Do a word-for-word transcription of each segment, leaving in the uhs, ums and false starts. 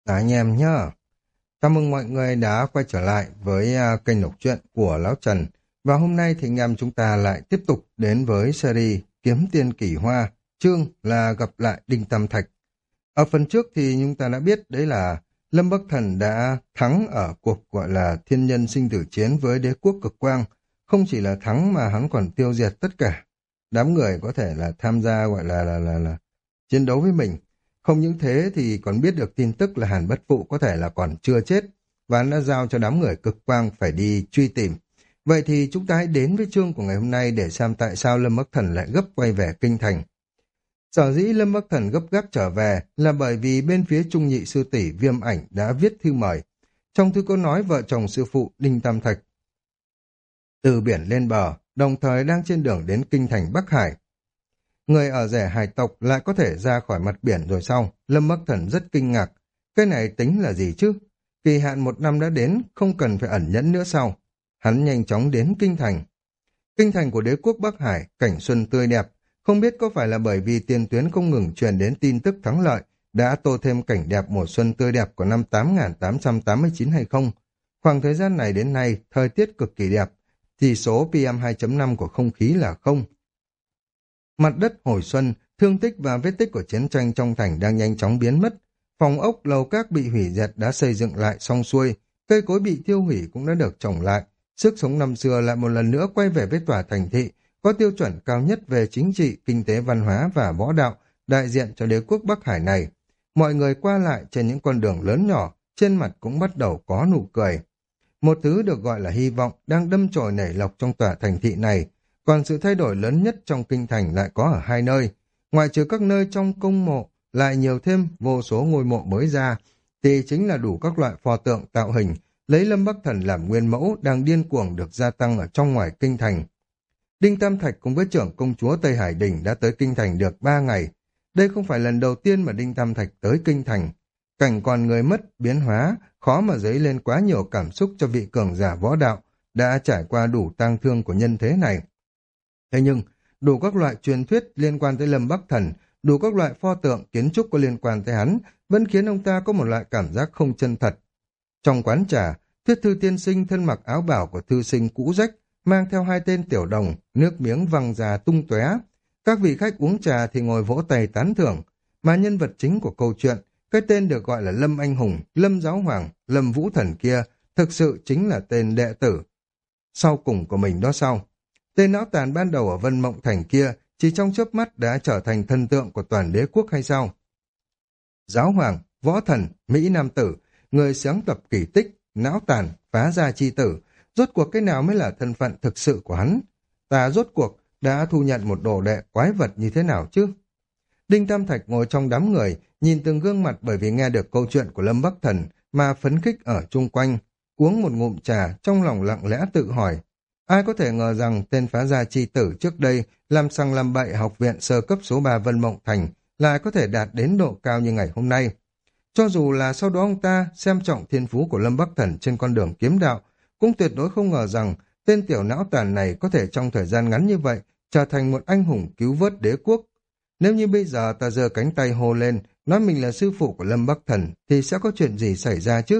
Cả anh em nhá. Chào mừng mọi người đã quay trở lại với à, kênh đọc truyện của Lão Trần. Và hôm nay thì anh em chúng ta lại tiếp tục đến với series Kiếm Tiên Kỳ Hoa, chương là gặp lại Đinh Tam Thạch. Ở phần trước thì chúng ta đã biết đấy là Lâm Bắc Thần đã thắng ở cuộc gọi là thiên nhân sinh tử chiến với đế quốc cực quang. Không chỉ là thắng mà hắn còn tiêu diệt tất cả đám người có thể là tham gia gọi là là là, là chiến đấu với mình. Không những thế thì còn biết được tin tức là Hàn Bất Phụ có thể là còn chưa chết và hắn đã giao cho đám người cực quang phải đi truy tìm. Vậy thì chúng ta hãy đến với chương của ngày hôm nay để xem tại sao Lâm Bắc Thần lại gấp quay về kinh thành. Sở dĩ Lâm Bắc Thần gấp gáp trở về là bởi vì bên phía Trung Nhị sư tỷ Viêm Ảnh đã viết thư mời. Trong thư có nói vợ chồng sư phụ Đinh Tam Thạch từ biển lên bờ, đồng thời đang trên đường đến kinh thành Bắc Hải. Người ở rẻ hải tộc lại có thể ra khỏi mặt biển rồi sau. Lâm Bắc Thần rất kinh ngạc. Cái này tính là gì chứ? Kỳ hạn một năm đã đến, không cần phải ẩn nhẫn nữa sau. Hắn nhanh chóng đến kinh thành. Kinh thành của đế quốc Bắc Hải, cảnh xuân tươi đẹp. Không biết có phải là bởi vì tiền tuyến không ngừng truyền đến tin tức thắng lợi, đã tô thêm cảnh đẹp mùa xuân tươi đẹp của năm tám nghìn tám trăm tám mươi chín hay không? Khoảng thời gian này đến nay, thời tiết cực kỳ đẹp. Chỉ số pê em hai chấm năm của không khí là không. Mặt đất hồi xuân, thương tích và vết tích của chiến tranh trong thành đang nhanh chóng biến mất. Phòng ốc, lầu các bị hủy diệt đã xây dựng lại xong xuôi, cây cối bị tiêu hủy cũng đã được trồng lại. Sức sống năm xưa lại một lần nữa quay về với tòa thành thị, có tiêu chuẩn cao nhất về chính trị, kinh tế văn hóa và võ đạo, đại diện cho đế quốc Bắc Hải này. Mọi người qua lại trên những con đường lớn nhỏ, trên mặt cũng bắt đầu có nụ cười. Một thứ được gọi là hy vọng đang đâm chồi nảy lộc trong tòa thành thị này. Còn sự thay đổi lớn nhất trong kinh thành lại có ở hai nơi. Ngoại trừ các nơi trong công mộ, lại nhiều thêm vô số ngôi mộ mới ra, thì chính là đủ các loại pho tượng tạo hình, lấy Lâm Bắc Thần làm nguyên mẫu đang điên cuồng được gia tăng ở trong ngoài kinh thành. Đinh Tam Thạch cùng với trưởng công chúa Tây Hải Đình đã tới kinh thành được ba ngày. Đây không phải lần đầu tiên mà Đinh Tam Thạch tới kinh thành. Cảnh còn người mất, biến hóa, khó mà dấy lên quá nhiều cảm xúc cho vị cường giả võ đạo, đã trải qua đủ tang thương của nhân thế này. Thế nhưng, đủ các loại truyền thuyết liên quan tới Lâm Bắc Thần, đủ các loại pho tượng kiến trúc có liên quan tới hắn, vẫn khiến ông ta có một loại cảm giác không chân thật. Trong quán trà, Thuyết Thư tiên sinh thân mặc áo bảo của thư sinh cũ rách, mang theo hai tên tiểu đồng, nước miếng văng ra tung tóe. Các vị khách uống trà thì ngồi vỗ tay tán thưởng, mà nhân vật chính của câu chuyện, cái tên được gọi là Lâm Anh Hùng, Lâm Giáo Hoàng, Lâm Vũ Thần kia, thực sự chính là tên đệ tử sau cùng của mình đó sau. Tên não tàn ban đầu ở Vân Mộng Thành kia chỉ trong chớp mắt đã trở thành thần tượng của toàn đế quốc hay sao? Giáo hoàng, võ thần, Mỹ Nam tử, người sáng tập kỳ tích, não tàn, phá gia chi tử, rốt cuộc cái nào mới là thân phận thực sự của hắn? Ta rốt cuộc đã thu nhận một đồ đệ quái vật như thế nào chứ? Đinh Tam Thạch ngồi trong đám người, nhìn từng gương mặt bởi vì nghe được câu chuyện của Lâm Bắc Thần mà phấn khích ở chung quanh, uống một ngụm trà, trong lòng lặng lẽ tự hỏi. Ai có thể ngờ rằng tên phá gia chi tử trước đây làm sằng làm bậy học viện sơ cấp số ba Vân Mộng Thành lại có thể đạt đến độ cao như ngày hôm nay. Cho dù là sau đó ông ta xem trọng thiên phú của Lâm Bắc Thần trên con đường kiếm đạo, cũng tuyệt đối không ngờ rằng tên tiểu não tàn này có thể trong thời gian ngắn như vậy trở thành một anh hùng cứu vớt đế quốc. Nếu như bây giờ ta giơ cánh tay hô lên, nói mình là sư phụ của Lâm Bắc Thần, thì sẽ có chuyện gì xảy ra chứ?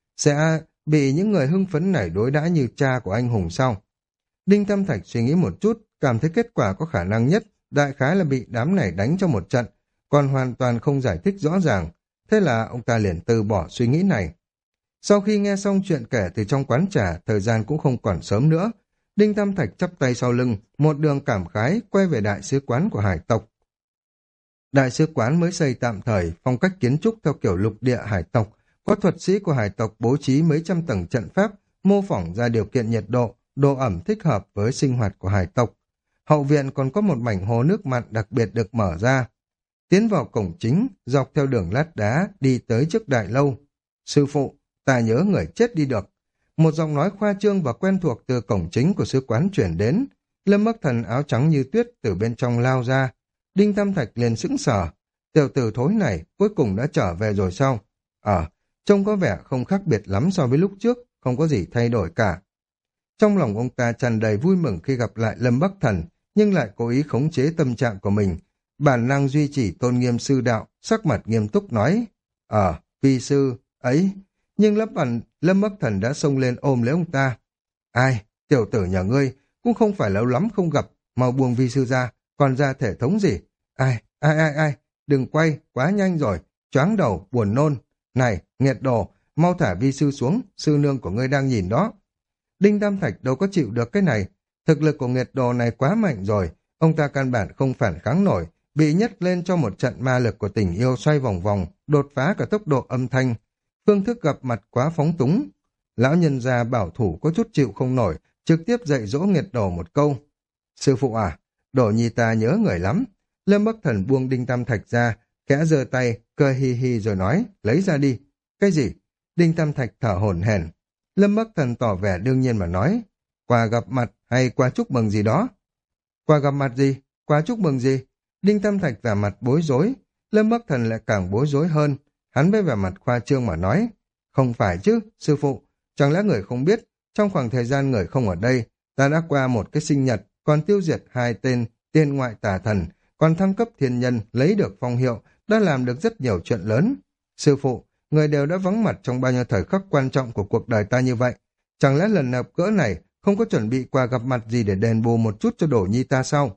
Sẽ bị những người hưng phấn này đối đãi như cha của anh hùng sao? Đinh Tam Thạch suy nghĩ một chút, cảm thấy kết quả có khả năng nhất, đại khái là bị đám này đánh cho một trận, còn hoàn toàn không giải thích rõ ràng. Thế là ông ta liền từ bỏ suy nghĩ này. Sau khi nghe xong chuyện kể từ trong quán trà, thời gian cũng không còn sớm nữa. Đinh Tam Thạch chắp tay sau lưng, một đường cảm khái quay về đại sứ quán của hải tộc. Đại sứ quán mới xây tạm thời, phong cách kiến trúc theo kiểu lục địa hải tộc, có thuật sĩ của hải tộc bố trí mấy trăm tầng trận pháp, mô phỏng ra điều kiện nhiệt độ, độ ẩm thích hợp với sinh hoạt của hải tộc. Hậu viện còn có một mảnh hồ nước mặn đặc biệt được mở ra. Tiến vào cổng chính, dọc theo đường lát đá, đi tới trước đại lâu. Sư phụ, ta nhớ người chết đi được. Một giọng nói khoa trương và quen thuộc từ cổng chính của sứ quán chuyển đến. Lâm Bắc Thần áo trắng như tuyết từ bên trong lao ra. Đinh Tam Thạch liền sững sờ. Tiểu tử thối này cuối cùng đã trở về rồi sao? Ờ, trông có vẻ không khác biệt lắm so với lúc trước, không có gì thay đổi cả. Trong lòng ông ta tràn đầy vui mừng khi gặp lại Lâm Bắc Thần, nhưng lại cố ý khống chế tâm trạng của mình. Bản năng duy trì tôn nghiêm sư đạo, sắc mặt nghiêm túc nói, Ờ, Vi sư, ấy, nhưng Lâm ẩn, Lâm Bắc Thần đã xông lên ôm lấy ông ta. Ai, tiểu tử nhà ngươi, cũng không phải lâu lắm không gặp, mau buông vi sư ra, còn ra thể thống gì? Ai, ai, ai, ai, đừng quay, quá nhanh rồi, choáng đầu, buồn nôn. Này, nghiệt đồ, mau thả vi sư xuống, sư nương của ngươi đang nhìn đó. Đinh Tam Thạch đâu có chịu được cái này, thực lực của nghiệt đồ này quá mạnh rồi, ông ta căn bản không phản kháng nổi, bị nhấc lên cho một trận ma lực của tình yêu xoay vòng vòng, đột phá cả tốc độ âm thanh. Phương thức gặp mặt quá phóng túng. Lão nhân gia bảo thủ có chút chịu không nổi, trực tiếp dạy dỗ nghiệt đồ một câu. Sư phụ à, Đổ nhi ta nhớ người lắm. Lâm Bắc Thần buông Đinh Tam Thạch ra, khẽ giơ tay, cười hi hi rồi nói, lấy ra đi. Cái gì? Đinh Tam Thạch thở hổn hển. Lâm Bắc Thần tỏ vẻ đương nhiên mà nói, quà gặp mặt hay quà chúc mừng gì đó. Quà gặp mặt gì? Quà chúc mừng gì? Đinh Tam Thạch vẻ mặt bối rối, Lâm Bắc Thần lại càng bối rối hơn. Hắn với vẻ mặt khoa trương mà nói, không phải chứ, sư phụ, chẳng lẽ người không biết, trong khoảng thời gian người không ở đây, ta đã qua một cái sinh nhật, còn tiêu diệt hai tên tiên ngoại tà thần, còn thăng cấp thiên nhân, lấy được phong hiệu, đã làm được rất nhiều chuyện lớn. Sư phụ, người đều đã vắng mặt trong bao nhiêu thời khắc quan trọng của cuộc đời ta như vậy, chẳng lẽ lần gặp gỡ này không có chuẩn bị quà gặp mặt gì để đền bù một chút cho Đổ nhi ta sao?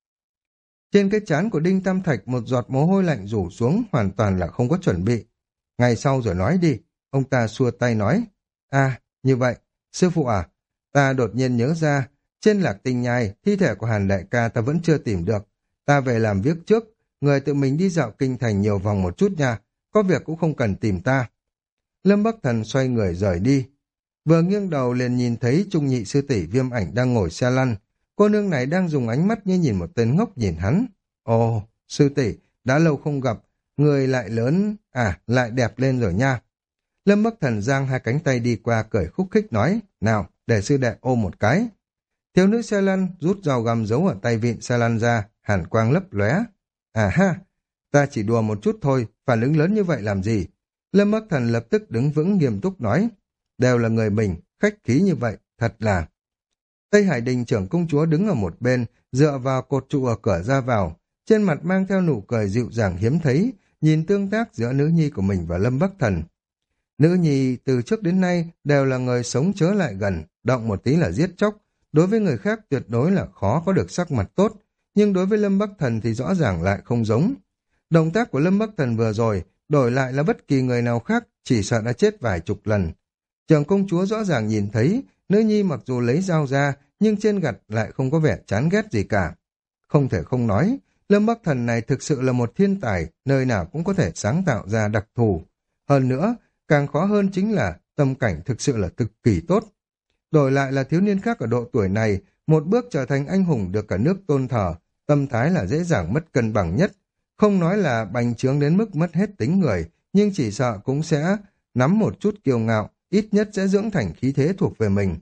Trên cái trán của Đinh Tam Thạch một giọt mồ hôi lạnh rủ xuống, hoàn toàn là không có chuẩn bị. Ngày sau rồi nói đi, ông ta xua tay nói. À, như vậy, sư phụ à, ta đột nhiên nhớ ra, trên Lạc Tinh Nhai, thi thể của Hàn đại ca ta vẫn chưa tìm được. Ta về làm việc trước, người tự mình đi dạo kinh thành nhiều vòng một chút nha, có việc cũng không cần tìm ta. Lâm Bắc Thần xoay người rời đi. Vừa nghiêng đầu liền nhìn thấy Trung nhị sư tỷ Viêm Ảnh đang ngồi xe lăn. Cô nương này đang dùng ánh mắt như nhìn một tên ngốc nhìn hắn. Ồ, sư tỷ, đã lâu không gặp, người lại lớn, à, lại đẹp lên rồi nha. Lâm Bắc Thần giang hai cánh tay đi qua cười khúc khích nói, nào, để sư đệ ôm một cái. Thiếu nữ xe lăn rút dao găm giấu ở tay vịn xe lăn ra, hàn quang lấp lóe. À ha, ta chỉ đùa một chút thôi, phản ứng lớn như vậy làm gì? Lâm Bắc Thần lập tức đứng vững nghiêm túc nói, đều là người mình, khách khí như vậy, thật là... Tây Hải Đình trưởng công chúa đứng ở một bên, dựa vào cột trụ ở cửa ra vào, trên mặt mang theo nụ cười dịu dàng hiếm thấy, nhìn tương tác giữa nữ nhi của mình và Lâm Bắc Thần. Nữ nhi từ trước đến nay đều là người sống chớ lại gần, động một tí là giết chóc, đối với người khác tuyệt đối là khó có được sắc mặt tốt, nhưng đối với Lâm Bắc Thần thì rõ ràng lại không giống. Động tác của Lâm Bắc Thần vừa rồi, đổi lại là bất kỳ người nào khác, chỉ sợ đã chết vài chục lần. Trưởng công chúa rõ ràng nhìn thấy, nữ nhi mặc dù lấy dao ra, nhưng trên gặt lại không có vẻ chán ghét gì cả. Không thể không nói, Lâm Bắc Thần này thực sự là một thiên tài, nơi nào cũng có thể sáng tạo ra đặc thù. Hơn nữa, càng khó hơn chính là tâm cảnh thực sự là cực kỳ tốt. Đổi lại là thiếu niên khác ở độ tuổi này, một bước trở thành anh hùng được cả nước tôn thờ, tâm thái là dễ dàng mất cân bằng nhất. Không nói là bành trướng đến mức mất hết tính người, nhưng chỉ sợ cũng sẽ nắm một chút kiêu ngạo, ít nhất sẽ dưỡng thành khí thế thuộc về mình.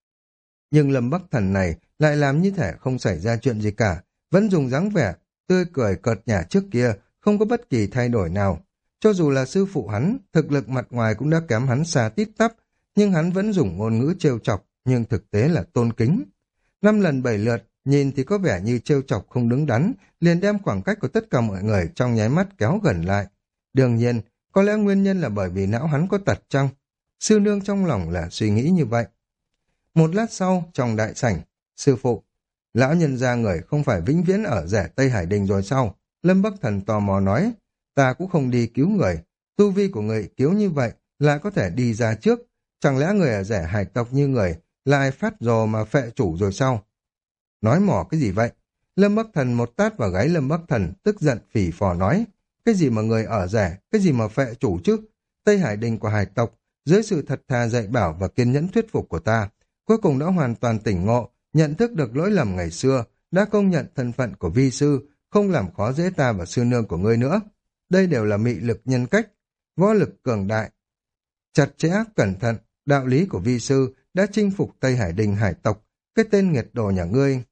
Nhưng Lâm Bắc Thần này lại làm như thể không xảy ra chuyện gì cả, vẫn dùng dáng vẻ, tươi cười cợt nhả trước kia, không có bất kỳ thay đổi nào. Cho dù là sư phụ hắn, thực lực mặt ngoài cũng đã kém hắn xa tít tắp, nhưng hắn vẫn dùng ngôn ngữ trêu chọc, nhưng thực tế là tôn kính. Năm lần bảy lượt, nhìn thì có vẻ như trêu chọc không đứng đắn, liền đem khoảng cách của tất cả mọi người trong nháy mắt kéo gần lại. Đương nhiên, có lẽ nguyên nhân là bởi vì não hắn có tật chăng? Sư nương trong lòng là suy nghĩ như vậy. Một lát sau, trong đại sảnh, sư phụ, lão nhân gia người không phải vĩnh viễn ở rẻ Tây Hải Đình rồi sao? Lâm Bắc Thần tò mò nói, ta cũng không đi cứu người, tu vi của người cứu như vậy lại có thể đi ra trước, chẳng lẽ người ở rẻ hải tộc như người lại phát rồ mà phệ chủ rồi sao? Nói mỏ cái gì vậy? Lâm Bắc Thần một tát vào gáy Lâm Bắc Thần, tức giận phỉ phò nói, cái gì mà người ở rẻ, cái gì mà phệ chủ chứ? Tây Hải Đình của hải tộc, dưới sự thật thà dạy bảo và kiên nhẫn thuyết phục của ta, cuối cùng đã hoàn toàn tỉnh ngộ, nhận thức được lỗi lầm ngày xưa, đã công nhận thân phận của vi sư, không làm khó dễ ta và sư nương của ngươi nữa. Đây đều là mị lực nhân cách, võ lực cường đại. Chặt chẽ, cẩn thận, đạo lý của vi sư đã chinh phục Tây Hải Đình hải tộc, cái tên nghiệt đồ nhà ngươi.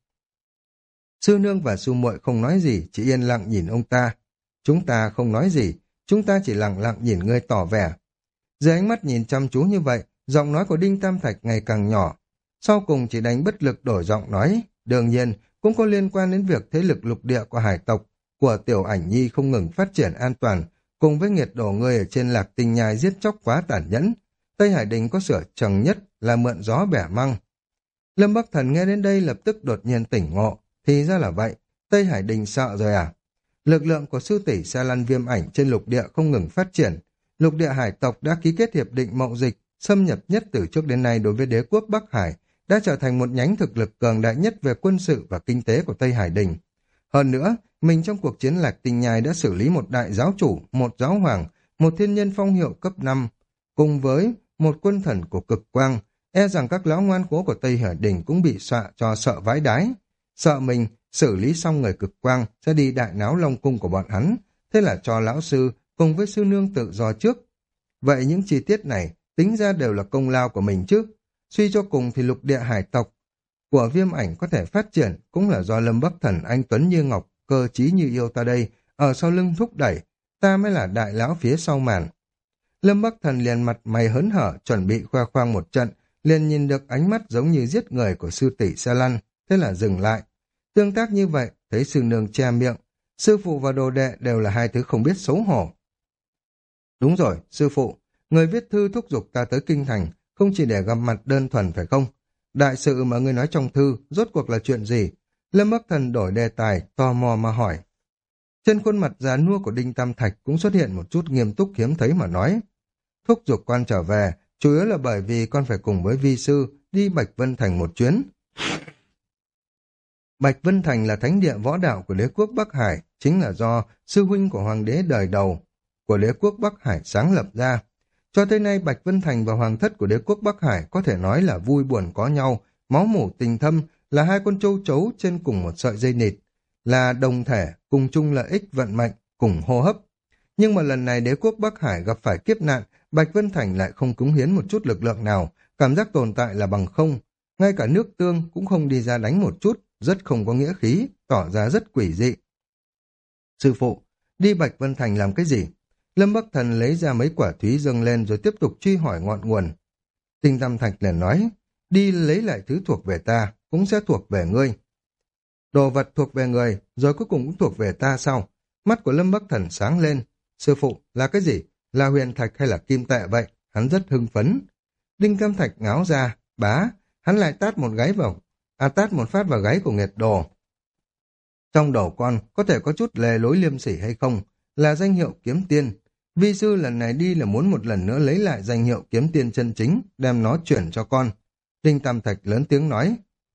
Sư nương và sư muội không nói gì, chỉ yên lặng nhìn ông ta. Chúng ta không nói gì, chúng ta chỉ lặng lặng nhìn ngươi tỏ vẻ. Dưới ánh mắt nhìn chăm chú như vậy, giọng nói của Đinh Tam Thạch ngày càng nhỏ. Sau cùng chỉ đánh bất lực đổi giọng nói, đương nhiên cũng có liên quan đến việc thế lực lục địa của hải tộc, của Tiểu Ảnh Nhi không ngừng phát triển an toàn, cùng với nghiệt đổ ngươi ở trên Lạc Tinh Nhai giết chóc quá tàn nhẫn. Tây Hải Đình có sở trường nhất là mượn gió bẻ măng. Lâm Bắc Thần nghe đến đây lập tức đột nhiên tỉnh ngộ, thì ra là vậy, Tây Hải Đình sợ rồi à? Lực lượng của sư tỷ Sa Lan Viêm Ảnh trên lục địa không ngừng phát triển, lục địa hải tộc đã ký kết hiệp định mậu dịch, xâm nhập nhất từ trước đến nay đối với đế quốc Bắc Hải, đã trở thành một nhánh thực lực cường đại nhất về quân sự và kinh tế của Tây Hải Đình. Hơn nữa, mình trong cuộc chiến Lạc Tinh Nhai đã xử lý một đại giáo chủ, một giáo hoàng, một thiên nhân phong hiệu cấp năm, cùng với một quân thần của cực quang, e rằng các lão ngoan cố của Tây Hải Đình cũng bị dọa cho sợ vãi đái. Sợ mình xử lý xong người cực quang sẽ đi đại náo long cung của bọn hắn, thế là cho lão sư cùng với sư nương tự do trước. Vậy những chi tiết này tính ra đều là công lao của mình chứ. Suy cho cùng thì lục địa hải tộc của Viêm Ảnh có thể phát triển cũng là do Lâm Bắc Thần anh tuấn như ngọc, cơ trí như yêu ta đây, ở sau lưng thúc đẩy, ta mới là đại lão phía sau màn. Lâm Bắc Thần liền mặt mày hớn hở chuẩn bị khoe khoang một trận, liền nhìn được ánh mắt giống như giết người của sư tỷ Sa Lan, thế là dừng lại. Tương tác như vậy, thấy sư nương che miệng, sư phụ và đồ đệ đều là hai thứ không biết xấu hổ. Đúng rồi, sư phụ, người viết thư thúc giục ta tới kinh thành, không chỉ để gặp mặt đơn thuần phải không? Đại sự mà ngươi nói trong thư, rốt cuộc là chuyện gì? Lâm Bắc Thần đổi đề tài, tò mò mà hỏi. Trên khuôn mặt già nua của Đinh Tam Thạch cũng xuất hiện một chút nghiêm túc hiếm thấy mà nói. Thúc giục con trở về, chủ yếu là bởi vì con phải cùng với vi sư đi Bạch Vân Thành một chuyến. Bạch Vân Thành là thánh địa võ đạo của đế quốc Bắc Hải, chính là do sư huynh của hoàng đế đời đầu của đế quốc Bắc Hải sáng lập ra. Cho tới nay Bạch Vân Thành và hoàng thất của đế quốc Bắc Hải có thể nói là vui buồn có nhau, máu mủ tình thâm, là hai con châu chấu trên cùng một sợi dây nịt, là đồng thể, cùng chung lợi ích vận mệnh, cùng hô hấp. Nhưng mà lần này đế quốc Bắc Hải gặp phải kiếp nạn, Bạch Vân Thành lại không cống hiến một chút lực lượng nào, cảm giác tồn tại là bằng không. Ngay cả nước tương cũng không đi ra đánh một chút, rất không có nghĩa khí, tỏ ra rất quỷ dị. Sư phụ, đi Bạch Vân Thành làm cái gì? Lâm Bắc Thần lấy ra mấy quả thúy dâng lên rồi tiếp tục truy hỏi ngọn nguồn. Tinh Tam Thạch liền nói, đi lấy lại thứ thuộc về ta, cũng sẽ thuộc về ngươi. Đồ vật thuộc về người, rồi cuối cùng cũng thuộc về ta sao? Mắt của Lâm Bắc Thần sáng lên. Sư phụ, là cái gì? Là huyền thạch hay là kim tệ vậy? Hắn rất hưng phấn. Đinh Tam Thạch ngáo ra, bá, hắn lại tát một gáy vào, à tát một phát vào gáy của nghiệt đồ. Trong đầu con có thể có chút lề lối liêm sỉ hay không? Là danh hiệu kiếm tiên. Vi sư lần này đi là muốn một lần nữa lấy lại danh hiệu kiếm tiên chân chính, đem nó chuyển cho con. Đinh Tam Thạch lớn tiếng nói.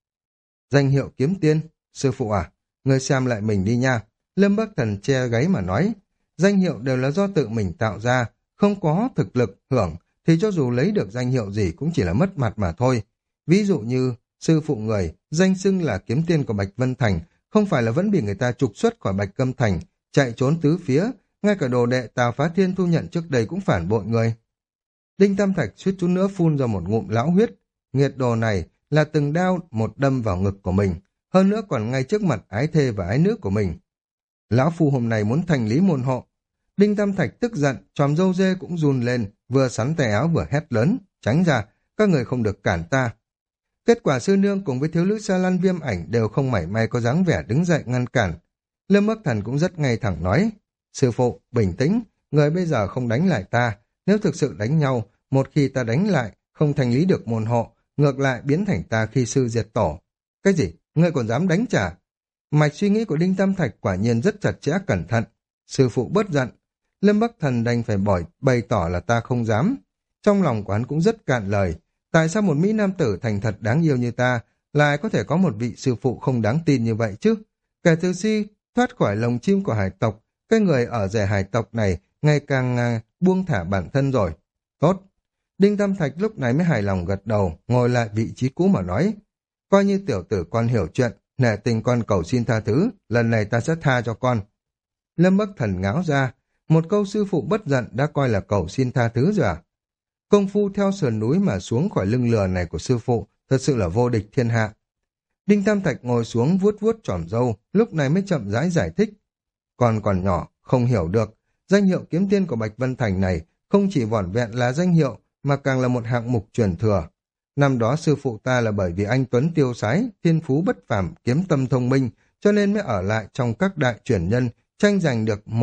Danh hiệu kiếm tiên? Sư phụ à, người xem lại mình đi nha. Lâm Bắc Thần che gáy mà nói. Danh hiệu đều là do tự mình tạo ra, không có thực lực hưởng, thì cho dù lấy được danh hiệu gì cũng chỉ là mất mặt mà thôi. Ví dụ như, sư phụ người, danh xưng là kiếm tiên của Bạch Vân Thành, không phải là vẫn bị người ta trục xuất khỏi Bạch Câm Thành, chạy trốn tứ phía, ngay cả đồ đệ Tào Phá Thiên thu nhận trước đây cũng phản bội người. Đinh Tam Thạch suýt chút nữa phun ra một ngụm lão huyết, nghiệt đồ này là từng đao một đâm vào ngực của mình, hơn nữa còn ngay trước mặt ái thê và ái nữ của mình. Lão phu hôm nay muốn thành lý môn hộ. Đinh Tam Thạch tức giận, chòm râu dê cũng run lên, vừa sắn tay áo vừa hét lớn, tránh ra, các người không được cản ta. Kết quả sư nương cùng với thiếu nữ Sa Lan Viêm Ảnh đều không mảy may có dáng vẻ đứng dậy ngăn cản. Lâm Bắc Thần cũng rất ngay thẳng nói, sư phụ, bình tĩnh, người bây giờ không đánh lại ta, nếu thực sự đánh nhau, một khi ta đánh lại, không thành lý được môn hộ, ngược lại biến thành ta khi sư diệt tổ. Cái gì? Ngươi còn dám đánh trả? Mạch suy nghĩ của Đinh Tam Thạch quả nhiên rất chặt chẽ cẩn thận. Sư phụ bớt giận. Lâm Bắc Thần đành phải bỏi bày tỏ là ta không dám. Trong lòng của hắn cũng rất cạn lời. Tại sao một mỹ nam tử thành thật đáng yêu như ta lại có thể có một vị sư phụ không đáng tin như vậy chứ? Kể từ khi thoát khỏi lồng chim của hải tộc, cái người ở rể hải tộc này ngày càng à, buông thả bản thân rồi. Tốt. Đinh Tam Thạch lúc này mới hài lòng gật đầu, ngồi lại vị trí cũ mà nói. Coi như tiểu tử con hiểu chuyện, nể tình con cầu xin tha thứ, lần này ta sẽ tha cho con. Lâm Bắc Thần ngáo ra, một câu sư phụ bất giận đã coi là cầu xin tha thứ rồi à? Công phu theo sườn núi mà xuống khỏi lưng lừa này của sư phụ thật sự là vô địch thiên hạ. Đinh Tam Thạch ngồi xuống vuốt vuốt tròm râu, lúc này mới chậm rãi giải thích. Con còn nhỏ, không hiểu được, danh hiệu kiếm tiên của Bạch Vân Thành này không chỉ vỏn vẹn là danh hiệu mà càng là một hạng mục truyền thừa. Năm đó sư phụ ta là bởi vì anh tuấn tiêu sái, thiên phú bất phàm, kiếm tâm thông minh, cho nên mới ở lại trong các đại truyền nhân, tranh giành được một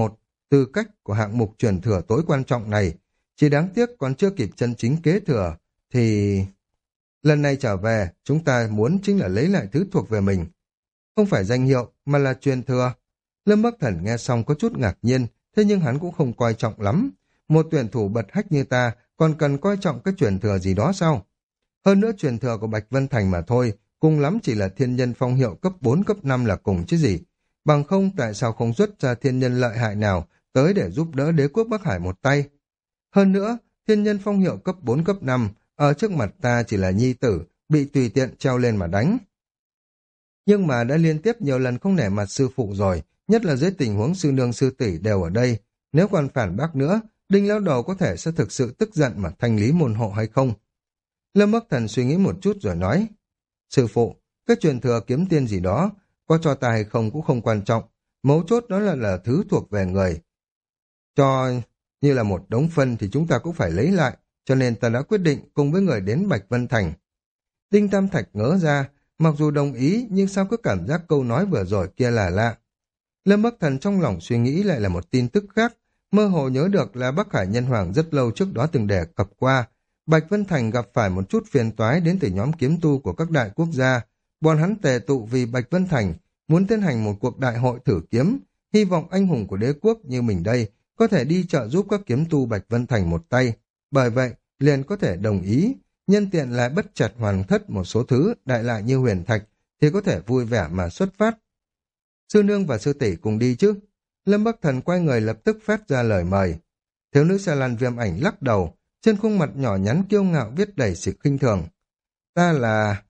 tư cách của hạng mục truyền thừa tối quan trọng này. Chỉ đáng tiếc còn chưa kịp chân chính kế thừa, thì... Lần này trở về, chúng ta muốn chính là lấy lại thứ thuộc về mình. Không phải danh hiệu, mà là truyền thừa. Lâm Bắc Thần nghe xong có chút ngạc nhiên, thế nhưng hắn cũng không coi trọng lắm. Một tuyển thủ bật hách như ta còn cần coi trọng cái truyền thừa gì đó sao? Hơn nữa truyền thừa của Bạch Vân Thành mà thôi, cùng lắm chỉ là thiên nhân phong hiệu cấp bốn cấp năm là cùng chứ gì. Bằng không tại sao không xuất ra thiên nhân lợi hại nào tới để giúp đỡ đế quốc Bắc Hải một tay? Hơn nữa, thiên nhân phong hiệu cấp bốn cấp năm ở trước mặt ta chỉ là nhi tử, bị tùy tiện treo lên mà đánh. Nhưng mà đã liên tiếp nhiều lần không nể mặt sư phụ rồi, nhất là dưới tình huống sư nương sư tỷ đều ở đây. Nếu còn phản bác nữa, Đinh lão đầu có thể sẽ thực sự tức giận mà thanh lý môn hộ hay không? Lâm Bắc Thần suy nghĩ một chút rồi nói, sư phụ, cái truyền thừa kiếm tiên gì đó, có cho ta hay không cũng không quan trọng, mấu chốt đó là là thứ thuộc về người. Cho như là một đống phân thì chúng ta cũng phải lấy lại, cho nên ta đã quyết định cùng với người đến Bạch Vân Thành. Đinh Tam Thạch ngỡ ra, mặc dù đồng ý nhưng sao cứ cảm giác câu nói vừa rồi kia là lạ. Lâm Bắc Thần trong lòng suy nghĩ lại là một tin tức khác, mơ hồ nhớ được là Bắc Hải Nhân Hoàng rất lâu trước đó từng đề cập qua. Bạch Vân Thành gặp phải một chút phiền toái đến từ nhóm kiếm tu của các đại quốc gia. Bọn hắn tề tụ vì Bạch Vân Thành, muốn tiến hành một cuộc đại hội thử kiếm, hy vọng anh hùng của đế quốc như mình đây có thể đi trợ giúp các kiếm tu Bạch Vân Thành một tay. Bởi vậy, liền có thể đồng ý, nhân tiện lại bất chặt hoàn thất một số thứ đại lại như huyền thạch, thì có thể vui vẻ mà xuất phát. Sư nương và sư tỷ cùng đi chứ? Lâm Bắc Thần quay người lập tức phát ra lời mời. Thiếu nữ Sa Lan Viêm Ảnh lắc đầu, trên khuôn mặt nhỏ nhắn kiêu ngạo viết đầy sự khinh thường. Ta là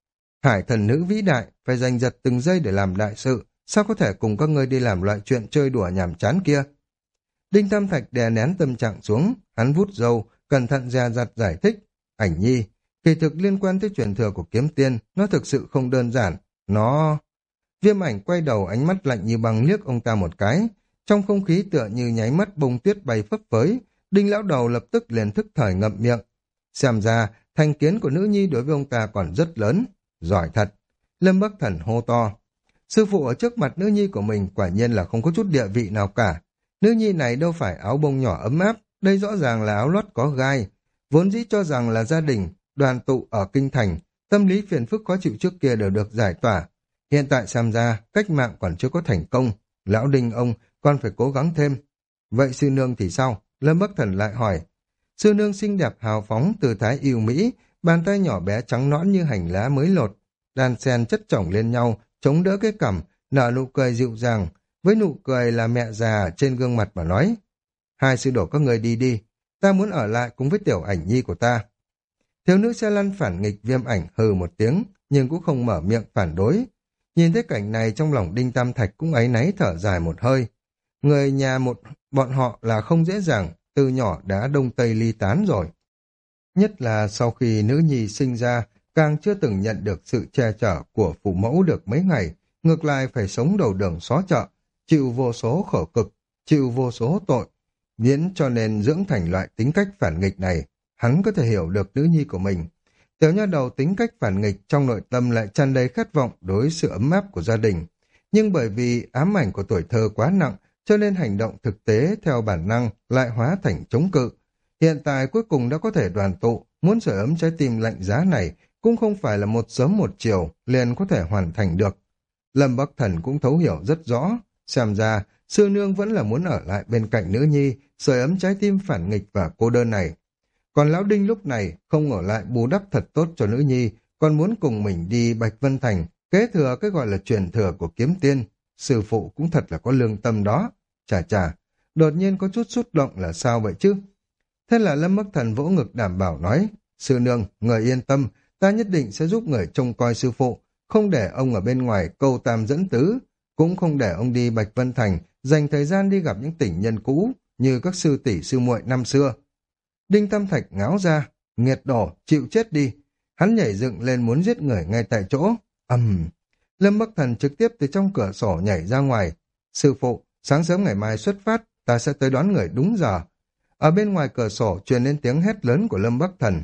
hải thần nữ vĩ đại, phải giành giật từng giây để làm đại sự, sao có thể cùng các ngươi đi làm loại chuyện chơi đùa nhàm chán kia? Đinh Tam Thạch đè nén tâm trạng xuống, hắn vút râu, cẩn thận dè dặt giải thích. Ảnh nhi, kỳ thực liên quan tới truyền thừa của kiếm tiên, nó thực sự không đơn giản, nó... Viêm Ảnh quay đầu, ánh mắt lạnh như băng liếc ông ta một cái, trong không khí tựa như nháy mắt bông tuyết bay phấp phới. Đinh lão đầu lập tức liền thức thời ngậm miệng. Xem ra, thành kiến của nữ nhi đối với ông ta còn rất lớn. Giỏi thật. Lâm Bắc Thần hô to. Sư phụ ở trước mặt nữ nhi của mình quả nhiên là không có chút địa vị nào cả. Nữ nhi này đâu phải áo bông nhỏ ấm áp, đây rõ ràng là áo lót có gai. Vốn dĩ cho rằng là gia đình, đoàn tụ ở kinh thành, tâm lý phiền phức khó chịu trước kia đều được giải tỏa. Hiện tại xem ra, cách mạng còn chưa có thành công. Lão Đinh ông còn phải cố gắng thêm. Vậy sư nương thì sao? Lâm Bắc Thần lại hỏi. Sư nương xinh đẹp hào phóng, tư thái yêu mỹ, bàn tay nhỏ bé trắng nõn như hành lá mới lột, đan xen chất chồng lên nhau, chống đỡ cái cằm, nở nụ cười dịu dàng, với nụ cười là mẹ già trên gương mặt mà nói. Hai sư đổ các người đi đi, ta muốn ở lại cùng với tiểu Ảnh nhi của ta. Thiếu nữ Sa Lan phản nghịch Viêm Ảnh hừ một tiếng, nhưng cũng không mở miệng phản đối. Nhìn thấy cảnh này trong lòng Đinh Tam Thạch cũng áy náy thở dài một hơi. Người nhà một bọn họ là không dễ dàng, từ nhỏ đã đông tây ly tán rồi. Nhất là sau khi nữ nhi sinh ra, càng chưa từng nhận được sự che chở của phụ mẫu được mấy ngày, ngược lại phải sống đầu đường xó chợ, chịu vô số khổ cực, chịu vô số tội, miễn cho nên dưỡng thành loại tính cách phản nghịch này, hắn có thể hiểu được nữ nhi của mình. Tiểu nha đầu tính cách phản nghịch trong nội tâm lại tràn đầy khát vọng đối sự ấm áp của gia đình. Nhưng bởi vì ám ảnh của tuổi thơ quá nặng, cho nên hành động thực tế theo bản năng lại hóa thành chống cự. Hiện tại cuối cùng đã có thể đoàn tụ, muốn sưởi ấm trái tim lạnh giá này cũng không phải là một sớm một chiều liền có thể hoàn thành được. Lâm Bắc Thần cũng thấu hiểu rất rõ, xem ra sư nương vẫn là muốn ở lại bên cạnh nữ nhi, sưởi ấm trái tim phản nghịch và cô đơn này. Còn Lão Đinh lúc này không ở lại bù đắp thật tốt cho nữ nhi, còn muốn cùng mình đi Bạch Vân Thành, kế thừa cái gọi là truyền thừa của kiếm tiên. Sư phụ cũng thật là có lương tâm đó. Chà chà, đột nhiên có chút xúc động là sao vậy chứ? Thế là Lâm Bắc Thần vỗ ngực đảm bảo nói, sư nương, người yên tâm, ta nhất định sẽ giúp người trông coi sư phụ, không để ông ở bên ngoài câu tam dẫn tứ, cũng không để ông đi Bạch Vân Thành, dành thời gian đi gặp những tình nhân cũ, như các sư tỷ sư muội năm xưa. Đinh Tam Thạch ngáo ra, nghiệt đổ, chịu chết đi. Hắn nhảy dựng lên muốn giết người ngay tại chỗ. Ầm! Uhm. Lâm Bắc Thần trực tiếp từ trong cửa sổ nhảy ra ngoài. Sư phụ, sáng sớm ngày mai xuất phát, ta sẽ tới đón người đúng giờ. Ở bên ngoài cửa sổ truyền đến tiếng hét lớn của Lâm Bắc Thần.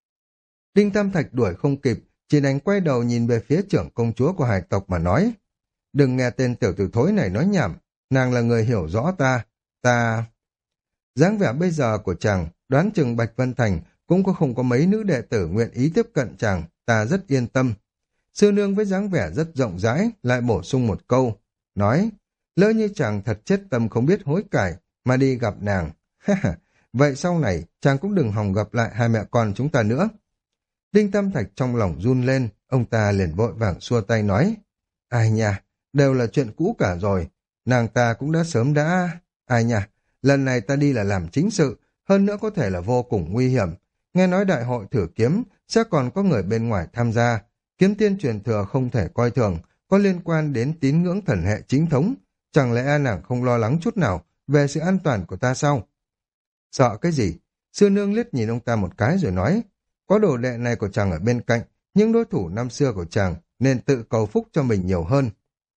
Đinh Tam Thạch đuổi không kịp, chỉ đành quay đầu nhìn về phía trưởng công chúa của hải tộc mà nói. Đừng nghe tên tiểu tử thối này nói nhảm, nàng là người hiểu rõ ta. Ta... Dáng vẻ bây giờ của chàng, đoán chừng Bạch Vân Thành cũng có không có mấy nữ đệ tử nguyện ý tiếp cận chàng, ta rất yên tâm. Sư nương với dáng vẻ rất rộng rãi, lại bổ sung một câu, nói, lỡ như chàng thật chết tâm không biết hối cải, mà đi gặp nàng. Vậy sau này, chàng cũng đừng hòng gặp lại hai mẹ con chúng ta nữa. Đinh Tam Thạch trong lòng run lên, ông ta liền vội vàng xua tay nói, ai nha, đều là chuyện cũ cả rồi, nàng ta cũng đã sớm đã... Ai nha, lần này ta đi là làm chính sự, hơn nữa có thể là vô cùng nguy hiểm. Nghe nói đại hội thử kiếm, sẽ còn có người bên ngoài tham gia. Kiếm tiên truyền thừa không thể coi thường, có liên quan đến tín ngưỡng thần hệ chính thống. Chẳng lẽ nàng không lo lắng chút nào về sự an toàn của ta sao? Sợ cái gì? Sư nương liếc nhìn ông ta một cái rồi nói, có đồ đệ này của chàng ở bên cạnh, những đối thủ năm xưa của chàng nên tự cầu phúc cho mình nhiều hơn.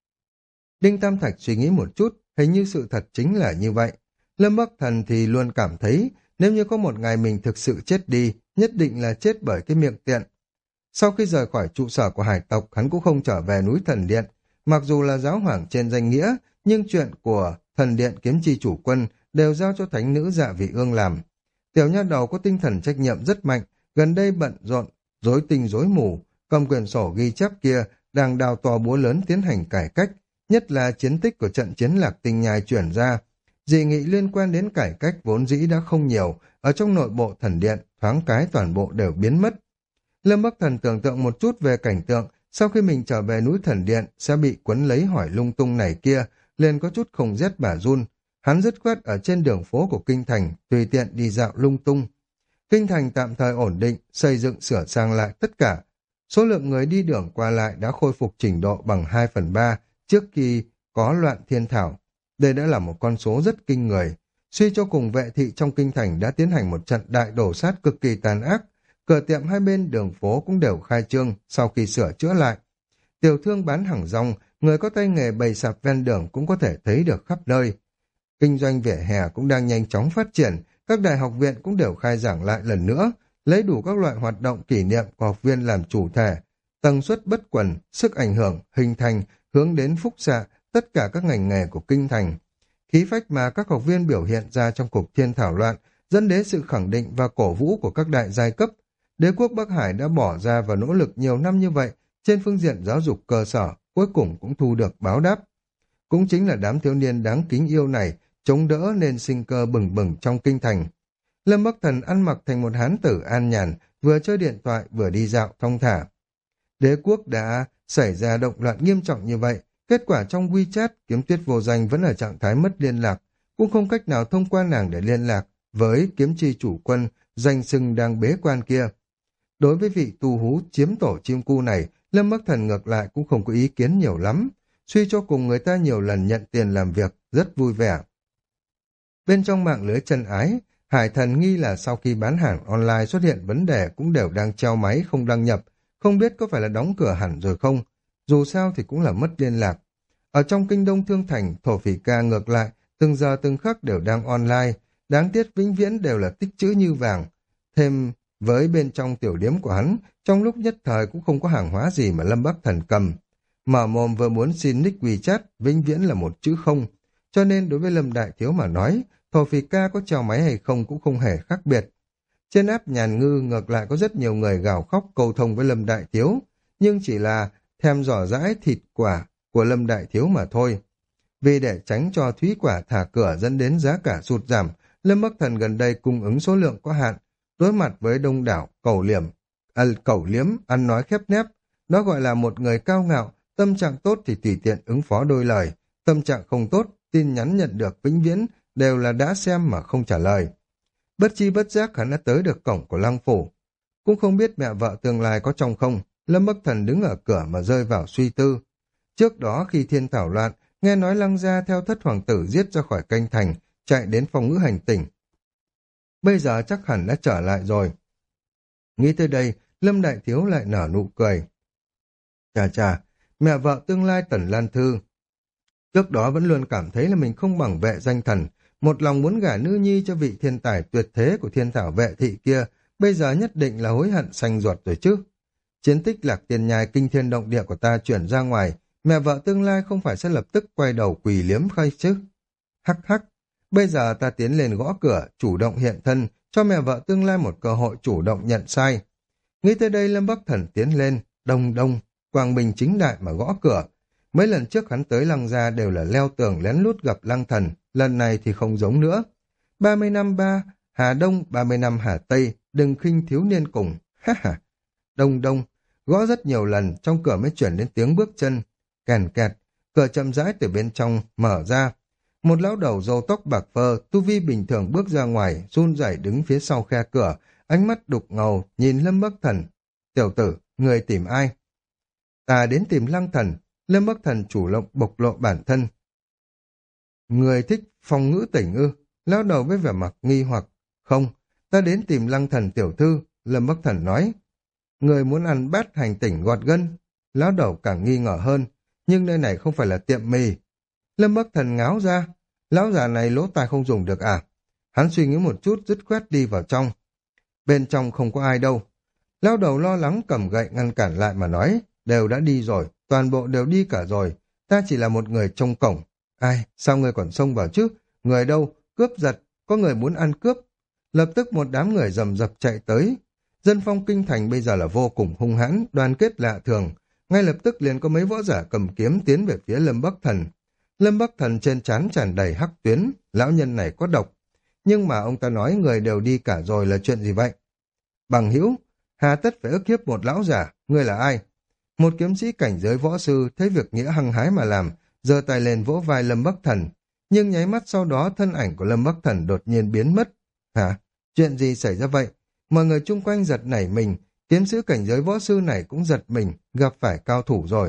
Đinh Tam Thạch suy nghĩ một chút, hình như sự thật chính là như vậy. Lâm Bắc Thần thì luôn cảm thấy nếu như có một ngày mình thực sự chết đi, nhất định là chết bởi cái miệng tiện. Sau khi rời khỏi trụ sở của hải tộc, hắn cũng không trở về núi Thần Điện. Mặc dù là giáo hoàng trên danh nghĩa, nhưng chuyện của Thần Điện kiếm chi chủ quân đều giao cho thánh nữ Dạ Vị Ương làm. Tiểu nha đầu có tinh thần trách nhiệm rất mạnh, gần đây bận rộn, rối tinh rối mù, cầm quyển sổ ghi chép kia, đang đào to búa lớn tiến hành cải cách, nhất là chiến tích của trận chiến Lạc Tinh Nhai chuyển ra. Dị nghị liên quan đến cải cách vốn dĩ đã không nhiều, ở trong nội bộ Thần Điện, thoáng cái toàn bộ đều biến mất. Lâm Bắc Thần tưởng tượng một chút về cảnh tượng, sau khi mình trở về núi Thần Điện sẽ bị quấn lấy hỏi lung tung này kia, liền có chút không rét bả run. Hắn dứt khoát ở trên đường phố của Kinh Thành, tùy tiện đi dạo lung tung. Kinh Thành tạm thời ổn định, xây dựng sửa sang lại tất cả. Số lượng người đi đường qua lại đã khôi phục trình độ bằng hai phần ba trước khi có loạn thiên thảo. Đây đã là một con số rất kinh người. Suy cho cùng vệ thị trong Kinh Thành đã tiến hành một trận đại đổ sát cực kỳ tàn ác. Cửa tiệm hai bên đường phố cũng đều khai trương sau khi sửa chữa lại. Tiểu thương bán hàng rong, người có tay nghề bày sạp ven đường cũng có thể thấy được khắp nơi. Kinh doanh vỉa hè cũng đang nhanh chóng phát triển, các đại học viện cũng đều khai giảng lại lần nữa, lấy đủ các loại hoạt động kỷ niệm của học viên làm chủ thể. Tần suất bất quần, sức ảnh hưởng, hình thành, hướng đến phúc xạ, tất cả các ngành nghề của Kinh Thành. Khí phách mà các học viên biểu hiện ra trong cuộc thiên thảo loạn dẫn đến sự khẳng định và cổ vũ của các đại giai cấp. Đế quốc Bắc Hải đã bỏ ra và nỗ lực nhiều năm như vậy trên phương diện giáo dục cơ sở, cuối cùng cũng thu được báo đáp. Cũng chính là đám thiếu niên đáng kính yêu này chống đỡ nên sinh cơ bừng bừng trong Kinh Thành. Lâm Bắc Thần ăn mặc thành một hán tử an nhàn, vừa chơi điện thoại vừa đi dạo thong thả. Đế quốc đã xảy ra động loạn nghiêm trọng như vậy, kết quả trong WeChat Kiếm Tuyết Vô Danh vẫn ở trạng thái mất liên lạc, cũng không cách nào thông qua nàng để liên lạc với kiếm chi chủ quân danh xưng đang bế quan kia. Đối với vị tu hú chiếm tổ chim cu này, Lâm Bắc Thần ngược lại cũng không có ý kiến nhiều lắm. Suy cho cùng người ta nhiều lần nhận tiền làm việc, rất vui vẻ. Bên trong mạng lưới chân ái, Hải Thần nghi là sau khi bán hàng online xuất hiện vấn đề cũng đều đang treo máy không đăng nhập, không biết có phải là đóng cửa hẳn rồi không. Dù sao thì cũng là mất liên lạc. Ở trong Kinh Đông Thương Thành, Thổ Phỉ Ca ngược lại, từng giờ từng khắc đều đang online, đáng tiếc vĩnh viễn đều là tích trữ như vàng. Thêm với bên trong tiểu điếm của hắn, trong lúc nhất thời cũng không có hàng hóa gì mà Lâm Bắc Thần cầm. Mở mồm vừa muốn xin nick WeChat, vĩnh viễn là một chữ không. Cho nên đối với Lâm Đại Thiếu mà nói, Thổ Phỉ Ca có treo máy hay không cũng không hề khác biệt. Trên app Nhàn Ngư ngược lại có rất nhiều người gào khóc cầu thông với Lâm Đại Thiếu, nhưng chỉ là thèm giỏ rãi thịt quả của Lâm Đại Thiếu mà thôi. Vì để tránh cho thúy quả thả cửa dẫn đến giá cả sụt giảm, Lâm Bắc Thần gần đây cung ứng số lượng có hạn, đối mặt với đông đảo cẩu liềm, à, cẩu liếm ăn nói khép nép. Đó gọi là một người cao ngạo, tâm trạng tốt thì tùy tiện ứng phó đôi lời, tâm trạng không tốt, tin nhắn nhận được vĩnh viễn đều là đã xem mà không trả lời. Bất chi bất giác hắn đã tới được cổng của Lăng Phủ. Cũng không biết mẹ vợ tương lai có trong không, Lâm Bắc Thần đứng ở cửa mà rơi vào suy tư. Trước đó khi thiên thảo loạn, nghe nói Lăng gia theo thất hoàng tử giết ra khỏi Kinh Thành, chạy đến phòng ngữ hành tỉnh. Bây giờ chắc hẳn đã trở lại rồi. Nghĩ tới đây, Lâm Đại Thiếu lại nở nụ cười. Chà chà, mẹ vợ tương lai Tần Lan Thư. Trước đó vẫn luôn cảm thấy là mình không bằng Vệ Danh Thần, một lòng muốn gả nữ nhi cho vị thiên tài tuyệt thế của thiên thảo Vệ thị kia, bây giờ nhất định là hối hận xanh ruột rồi chứ. Chiến tích Lạc Tiền Nhai kinh thiên động địa của ta chuyển ra ngoài, mẹ vợ tương lai không phải sẽ lập tức quay đầu quỳ liếm khay chứ. Hắc hắc, Bây giờ ta tiến lên gõ cửa, chủ động hiện thân, cho mẹ vợ tương lai một cơ hội chủ động nhận sai. Nghĩ tới đây Lâm Bắc Thần tiến lên, đông đông, quang minh chính đại mà gõ cửa. Mấy lần trước hắn tới Lăng gia đều là leo tường lén lút gặp Lăng Thần, lần này thì không giống nữa. Ba mươi năm ba, Hà Đông, ba mươi năm Hà Tây, đừng khinh thiếu niên cùng, ha ha. Đông đông, gõ rất nhiều lần, trong cửa mới chuyển đến tiếng bước chân, kèn kẹt, cửa chậm rãi từ bên trong mở ra. Một lão đầu râu tóc bạc phơ, tu vi bình thường bước ra ngoài, run rẩy đứng phía sau khe cửa, ánh mắt đục ngầu, nhìn Lâm Bắc Thần. Tiểu tử, người tìm ai? Ta đến tìm Lăng Thần. Lâm Bắc Thần chủ động bộc lộ bản thân. Người thích phong ngữ tỉnh ư? Lão đầu với vẻ mặt nghi hoặc. Không, ta đến tìm Lăng Thần tiểu thư. Lâm Bắc Thần nói. Người muốn ăn bát hành tỉnh gọt gân. Lão đầu càng nghi ngờ hơn. Nhưng nơi này không phải là tiệm mì. Lâm Bắc Thần ngáo ra. Lão già này lỗ tai không dùng được à? Hắn suy nghĩ một chút dứt khoát đi vào trong. Bên trong không có ai đâu. Lão đầu lo lắng cầm gậy ngăn cản lại mà nói. Đều đã đi rồi, toàn bộ đều đi cả rồi. Ta chỉ là một người trông cổng. Ai, sao người còn xông vào chứ? Người đâu? Cướp giật, có người muốn ăn cướp. Lập tức một đám người rầm rập chạy tới. Dân phong kinh thành bây giờ là vô cùng hung hãn, đoàn kết lạ thường. Ngay lập tức liền có mấy võ giả cầm kiếm tiến về phía Lâm Bắc Thần. Lâm Bắc Thần trên trán tràn đầy hắc tuyến, lão nhân này có độc. Nhưng mà ông ta nói người đều đi cả rồi là chuyện gì vậy? Bằng hữu, hà tất phải ức hiếp một lão giả, ngươi là ai? Một kiếm sĩ cảnh giới võ sư thấy việc nghĩa hăng hái mà làm, giơ tay lên vỗ vai Lâm Bắc Thần. Nhưng nháy mắt sau đó thân ảnh của Lâm Bắc Thần đột nhiên biến mất. Hả? Chuyện gì xảy ra vậy? Mọi người chung quanh giật nảy mình, kiếm sĩ cảnh giới võ sư này cũng giật mình, gặp phải cao thủ rồi.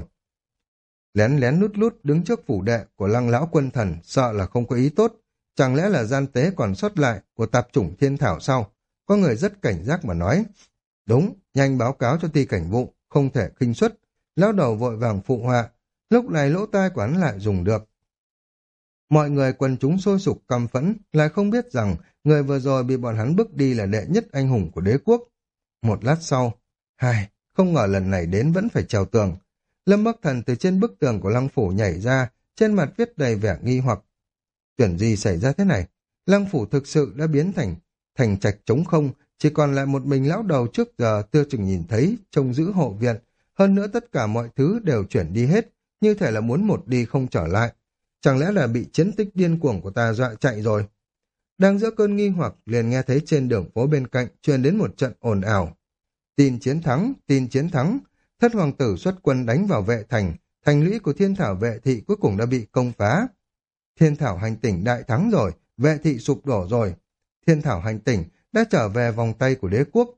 Lén lén lút lút đứng trước phủ đệ của Lăng lão quân thần, sợ là không có ý tốt. Chẳng lẽ là gian tế còn sót lại của tạp chủng thiên thảo sao? Có người rất cảnh giác mà nói. Đúng, nhanh báo cáo cho ty cảnh vụ, không thể khinh suất. Lão đầu vội vàng phụ họa. Lúc này lỗ tai của hắn lại dùng được. Mọi người quần chúng sôi sục căm phẫn, lại không biết rằng người vừa rồi bị bọn hắn bước đi là đệ nhất anh hùng của đế quốc. Một lát sau, hai, không ngờ lần này đến vẫn phải trèo tường. Lâm Bắc Thần từ trên bức tường của Lăng phủ nhảy ra, trên mặt viết đầy vẻ nghi hoặc. Chuyện gì xảy ra thế này? Lăng phủ thực sự đã biến thành thành trạch trống không, chỉ còn lại một mình lão đầu trước giờ chưa chừng nhìn thấy, trông giữ hộ viện. Hơn nữa tất cả mọi thứ đều chuyển đi hết, như thể là muốn một đi không trở lại. Chẳng lẽ là bị chiến tích điên cuồng của ta dọa chạy rồi? Đang giữa cơn nghi hoặc liền nghe thấy trên đường phố bên cạnh truyền đến một trận ồn ào. Tin chiến thắng, tin chiến thắng. Thất hoàng tử xuất quân đánh vào vệ thành, thành lũy của thiên thảo vệ thị cuối cùng đã bị công phá. Thiên thảo hành tỉnh đại thắng rồi, vệ thị sụp đổ rồi. Thiên thảo hành tỉnh đã trở về vòng tay của đế quốc.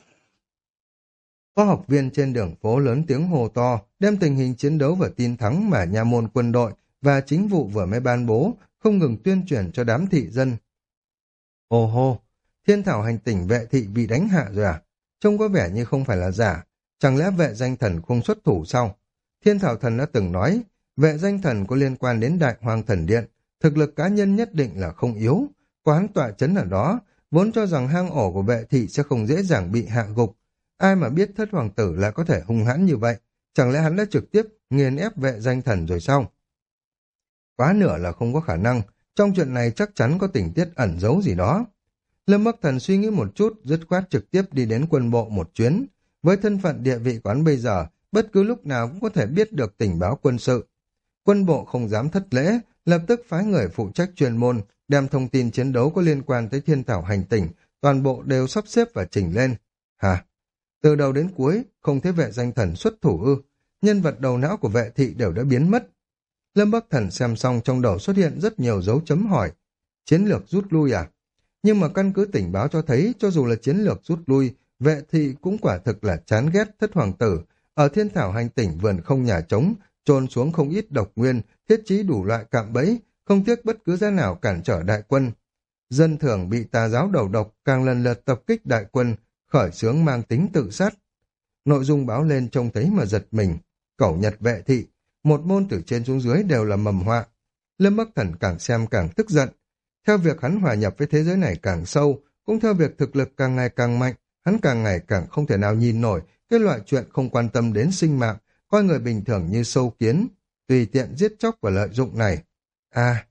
Có học viên trên đường phố lớn tiếng hô to, đem tình hình chiến đấu và tin thắng mà nha môn quân đội và chính vụ vừa mới ban bố, không ngừng tuyên truyền cho đám thị dân. Ồ hô, thiên thảo hành tỉnh vệ thị bị đánh hạ rồi à? Trông có vẻ như không phải là giả. Chẳng lẽ vệ danh thần không xuất thủ sao? Thiên thảo thần đã từng nói, vệ danh thần có liên quan đến đại hoàng thần điện, thực lực cá nhân nhất định là không yếu. Quán tọa chấn ở đó, vốn cho rằng hang ổ của vệ thị sẽ không dễ dàng bị hạ gục. Ai mà biết thất hoàng tử lại có thể hung hãn như vậy? Chẳng lẽ hắn đã trực tiếp nghiền ép vệ danh thần rồi sao? Quá nửa là không có khả năng, trong chuyện này chắc chắn có tình tiết ẩn giấu gì đó. Lâm Bắc Thần suy nghĩ một chút, dứt khoát trực tiếp đi đến quân bộ một chuyến. Với thân phận địa vị của hắn bây giờ, bất cứ lúc nào cũng có thể biết được tình báo quân sự. Quân bộ không dám thất lễ, lập tức phái người phụ trách chuyên môn, đem thông tin chiến đấu có liên quan tới thiên thảo hành tỉnh, toàn bộ đều sắp xếp và chỉnh lên. Hả? Từ đầu đến cuối, không thấy vệ danh thần xuất thủ ư? Nhân vật đầu não của vệ thị đều đã biến mất. Lâm Bắc Thần xem xong trong đầu xuất hiện rất nhiều dấu chấm hỏi. Chiến lược rút lui à? Nhưng mà căn cứ tình báo cho thấy, cho dù là chiến lược rút lui, vệ thị cũng quả thực là chán ghét thất hoàng tử. Ở thiên thảo hành tỉnh vườn không nhà trống, trôn xuống không ít độc nguyên, thiết trí đủ loại cạm bẫy, không tiếc bất cứ giá nào cản trở đại quân. Dân thường bị tà giáo đầu độc, càng lần lượt tập kích đại quân, khởi xướng mang tính tự sát. Nội dung báo lên trông thấy mà giật mình. Cẩu nhật vệ thị, một môn từ trên xuống dưới đều là mầm họa. Lâm Bắc Thần càng xem càng tức giận. Theo việc hắn hòa nhập với thế giới này càng sâu, cũng theo việc thực lực càng ngày càng mạnh, hắn càng ngày càng không thể nào nhìn nổi cái loại chuyện không quan tâm đến sinh mạng, coi người bình thường như sâu kiến, tùy tiện giết chóc và lợi dụng này. À,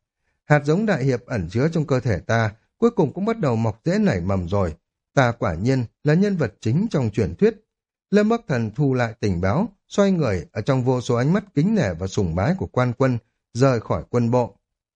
Hạt giống đại hiệp ẩn chứa trong cơ thể ta, cuối cùng cũng bắt đầu mọc rễ nảy mầm rồi. Ta quả nhiên là nhân vật chính trong truyền thuyết. Lâm Bắc Thần thu lại tình báo, xoay người ở trong vô số ánh mắt kính nể và sùng bái của quan quân, rời khỏi quân bộ.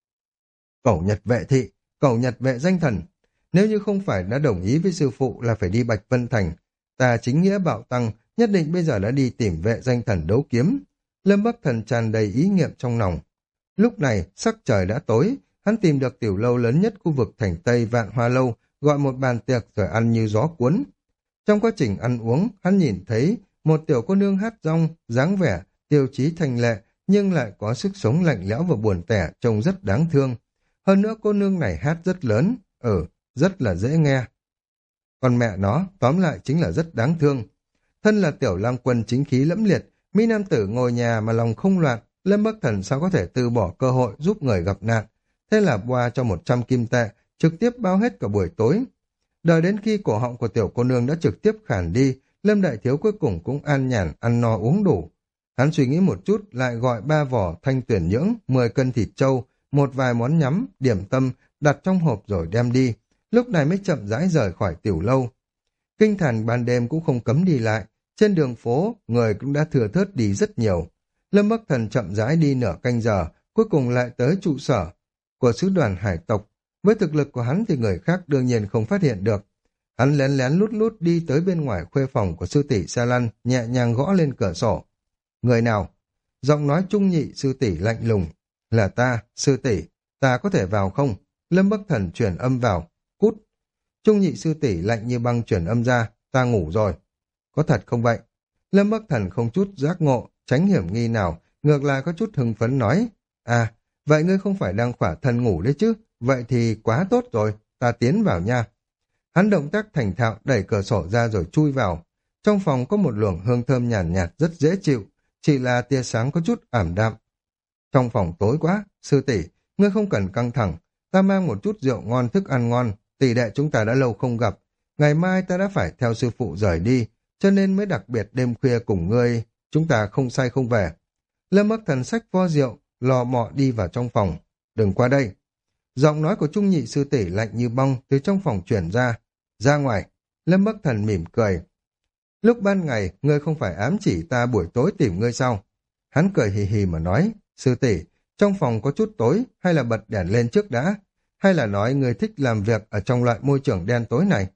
Cẩu Nhật vệ thị, Cẩu Nhật vệ danh thần. Nếu như không phải đã đồng ý với sư phụ là phải đi Bạch Vân Thành, ta chính nghĩa bạo tăng, nhất định bây giờ đã đi tìm vệ danh thần đấu kiếm. Lâm Bắc Thần tràn đầy ý niệm trong lòng. Lúc này, sắc trời đã tối, hắn tìm được tiểu lâu lớn nhất khu vực thành Tây Vạn Hoa Lâu, gọi một bàn tiệc rồi ăn như gió cuốn. Trong quá trình ăn uống, hắn nhìn thấy một tiểu cô nương hát rong, dáng vẻ, tiêu chí thanh lệ, nhưng lại có sức sống lạnh lẽo và buồn tẻ, trông rất đáng thương. Hơn nữa cô nương này hát rất lớn, ừ, rất là dễ nghe. Còn mẹ nó, tóm lại chính là rất đáng thương. Thân là tiểu lang quân chính khí lẫm liệt, mỹ nam tử ngồi nhà mà lòng không loạn, Lâm Bắc Thần sao có thể từ bỏ cơ hội giúp người gặp nạn. Thế là boa cho một trăm kim tệ, trực tiếp bao hết cả buổi tối. Đợi đến khi cổ họng của tiểu cô nương đã trực tiếp khản đi, Lâm Đại Thiếu cuối cùng cũng an nhàn, ăn no uống đủ. Hắn suy nghĩ một chút, lại gọi ba vỏ thanh tuyển nhưỡng, mười cân thịt trâu, một vài món nhắm, điểm tâm, đặt trong hộp rồi đem đi. Lúc này mới chậm rãi rời khỏi tiểu lâu. Kinh thành ban đêm cũng không cấm đi lại, trên đường phố, người cũng đã thừa thớt đi rất nhiều. Lâm Bắc Thần chậm rãi đi nửa canh giờ, cuối cùng lại tới trụ sở của sứ đoàn hải tộc. Với thực lực của hắn thì người khác đương nhiên không phát hiện được. Hắn lén lén lút lút đi tới bên ngoài khuê phòng của sư tỷ Sa Lăn, nhẹ nhàng gõ lên cửa sổ. Người nào? Giọng nói trung nhị sư tỷ lạnh lùng. Là ta, sư tỷ, ta có thể vào không? Lâm Bắc Thần chuyển âm vào. Cút. Trung nhị sư tỷ lạnh như băng chuyển âm ra. Ta ngủ rồi. Có thật không vậy? Lâm Bắc Thần không chút giác ngộ, tránh hiểm nghi nào, ngược lại có chút hưng phấn nói. À, vậy ngươi không phải đang khỏa thân ngủ đấy chứ? Vậy thì quá tốt rồi, ta tiến vào nha. Hắn động tác thành thạo đẩy cửa sổ ra rồi chui vào. Trong phòng có một luồng hương thơm nhàn nhạt, nhạt rất dễ chịu, chỉ là tia sáng có chút ảm đạm. Trong phòng tối quá, sư tỷ, ngươi không cần căng thẳng, ta mang một chút rượu ngon thức ăn ngon, tỷ đệ chúng ta đã lâu không gặp, ngày mai ta đã phải theo sư phụ rời đi, cho nên mới đặc biệt đêm khuya cùng ngươi, chúng ta không say không về. Lâm Bắc Thần xách vo rượu, lò mọ đi vào trong phòng. Đừng qua đây. Giọng nói của trung nhị sư tỷ lạnh như băng từ trong phòng chuyển ra. Ra ngoài. Lâm Bắc Thần mỉm cười. Lúc ban ngày, ngươi không phải ám chỉ ta buổi tối tìm ngươi sao? Hắn cười hì hì mà nói. Sư tỷ, trong phòng có chút tối, hay là bật đèn lên trước đã? Hay là nói ngươi thích làm việc ở trong loại môi trường đen tối này?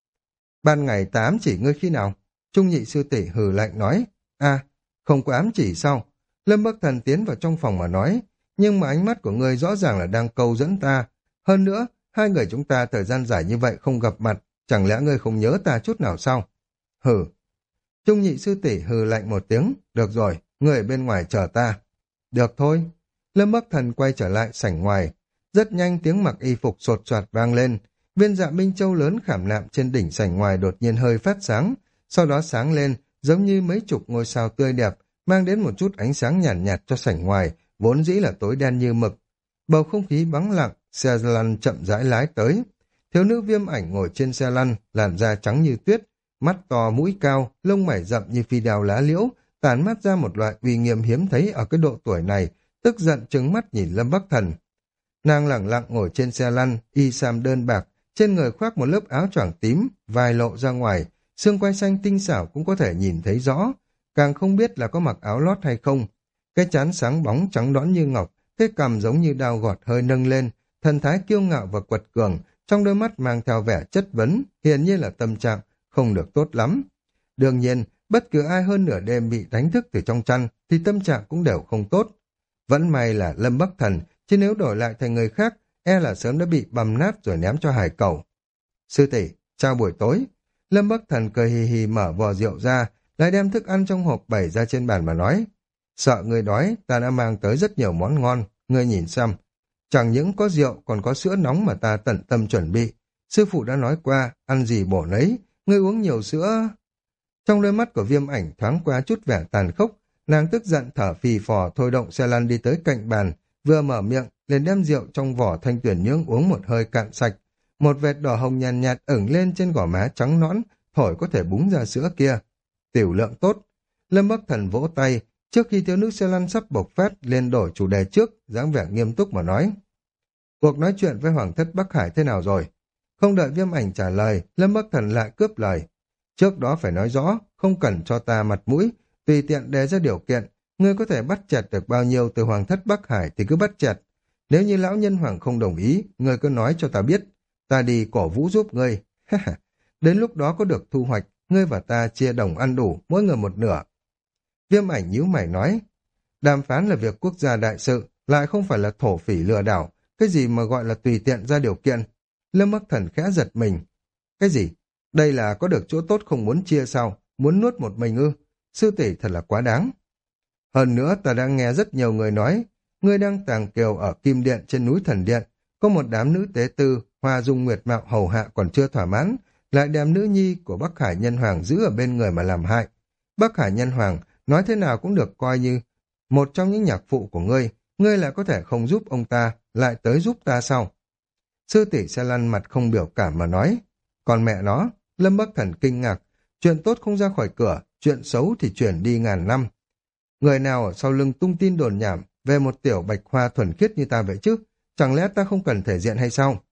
Ban ngày ta ám chỉ ngươi khi nào? Trung nhị sư tỷ hừ lạnh nói. À, không có ám chỉ sao? Lâm Bắc Thần tiến vào trong phòng mà nói. Nhưng mà ánh mắt của ngươi rõ ràng là đang câu dẫn ta. Hơn nữa, hai người chúng ta thời gian dài như vậy không gặp mặt, chẳng lẽ ngươi không nhớ ta chút nào sao? Hừ. Trung nhị sư tỷ hừ lạnh một tiếng. Được rồi, ngươi ở bên ngoài chờ ta. Được thôi. Lâm Bắc Thần quay trở lại sảnh ngoài. Rất nhanh tiếng mặc y phục sột soạt vang lên. Viên dạ Minh Châu lớn khảm nạm trên đỉnh sảnh ngoài đột nhiên hơi phát sáng. Sau đó sáng lên, giống như mấy chục ngôi sao tươi đẹp, mang đến một chút ánh sáng nhàn nhạt, nhạt cho sảnh ngoài, vốn dĩ là tối đen như mực. Bầu không khí vắng lặng, xe lăn chậm rãi lái tới. Thiếu nữ Viêm Ảnh ngồi trên xe lăn, làn da trắng như tuyết, mắt to mũi cao, lông mày rậm như phi đào lá liễu, tản mát ra một loại uy nghiêm hiếm thấy ở cái độ tuổi này, tức giận trừng mắt nhìn Lâm Bắc Thần. Nàng lẳng lặng ngồi trên xe lăn, y sam đơn bạc, trên người khoác một lớp áo choàng tím, vai lộ ra ngoài, xương quai xanh tinh xảo cũng có thể nhìn thấy rõ, càng không biết là có mặc áo lót hay không. Cái trán sáng bóng trắng đoán như ngọc, cái cằm giống như đao gọt hơi nâng lên, thần thái kiêu ngạo và quật cường, trong đôi mắt mang theo vẻ chất vấn, hiển nhiên là tâm trạng không được tốt lắm. Đương nhiên, bất cứ ai hơn nửa đêm bị đánh thức từ trong chăn thì tâm trạng cũng đều không tốt. Vẫn may là Lâm Bắc Thần, chứ nếu đổi lại thành người khác, e là sớm đã bị bầm nát rồi ném cho hải cẩu. Sư tỷ, chào buổi tối. Lâm Bắc Thần cười hì hì mở vò rượu ra, lại đem thức ăn trong hộp bày ra trên bàn mà nói. Sợ người đói, ta đã mang tới rất nhiều món ngon, ngươi nhìn xem. Chẳng những có rượu, còn có sữa nóng mà ta tận tâm chuẩn bị. Sư phụ đã nói qua, ăn gì bổ nấy, ngươi uống nhiều sữa. Trong đôi mắt của Viêm Ảnh thoáng qua chút vẻ tàn khốc, nàng tức giận thở phì phò thôi động xe lăn đi tới cạnh bàn, vừa mở miệng, liền đem rượu trong vỏ thanh tuyển nhưỡng uống một hơi cạn sạch. Một vệt đỏ hồng nhàn nhạt, nhạt ửng lên trên gò má trắng nõn, thổi có thể búng ra sữa kia. Tiểu lượng tốt. Lâm Bắc Thần vỗ tay, trước khi thiếu nữ xe lăn sắp bộc phát, lên đổi chủ đề trước, dáng vẻ nghiêm túc mà nói. Cuộc nói chuyện với Hoàng thất Bắc Hải thế nào rồi? Không đợi Viêm Ảnh trả lời, Lâm Bắc Thần lại cướp lời. Trước đó phải nói rõ, không cần cho ta mặt mũi, tùy tiện đề ra điều kiện, ngươi có thể bắt chẹt được bao nhiêu từ Hoàng thất Bắc Hải thì cứ bắt chẹt. Nếu như lão nhân hoàng không đồng ý, ngươi cứ nói cho ta biết, ta đi cổ vũ giúp ngươi. Đến lúc đó có được thu hoạch, ngươi và ta chia đồng ăn đủ, mỗi người một nửa. Viêm Ảnh nhíu mày nói, đàm phán là việc quốc gia đại sự, lại không phải là thổ phỉ lừa đảo, cái gì mà gọi là tùy tiện ra điều kiện. Lâm Bắc Thần khẽ giật mình. Cái gì? Đây là có được chỗ tốt không muốn chia sao? Muốn nuốt một mình ư? Sư tỷ thật là quá đáng. Hơn nữa ta đang nghe rất nhiều người nói, ngươi đang tàng kiều ở Kim Điện trên núi Thần Điện, có một đám nữ tế tư, Hoa Dung Nguyệt Mạo hầu hạ còn chưa thỏa mãn, lại đem nữ nhi của Bắc Hải Nhân Hoàng giữ ở bên người mà làm hại. Bắc Hải Nhân Hoàng nói thế nào cũng được coi như một trong những nhạc phụ của ngươi, ngươi lại có thể không giúp ông ta, lại tới giúp ta sao? Sư tỷ Xe Lăn mặt không biểu cảm mà nói, còn mẹ nó, Lâm Bắc Thần kinh ngạc, chuyện tốt không ra khỏi cửa, chuyện xấu thì chuyển đi ngàn năm. Người nào ở sau lưng tung tin đồn nhảm về một tiểu bạch hoa thuần khiết như ta vậy chứ, chẳng lẽ ta không cần thể diện hay sao?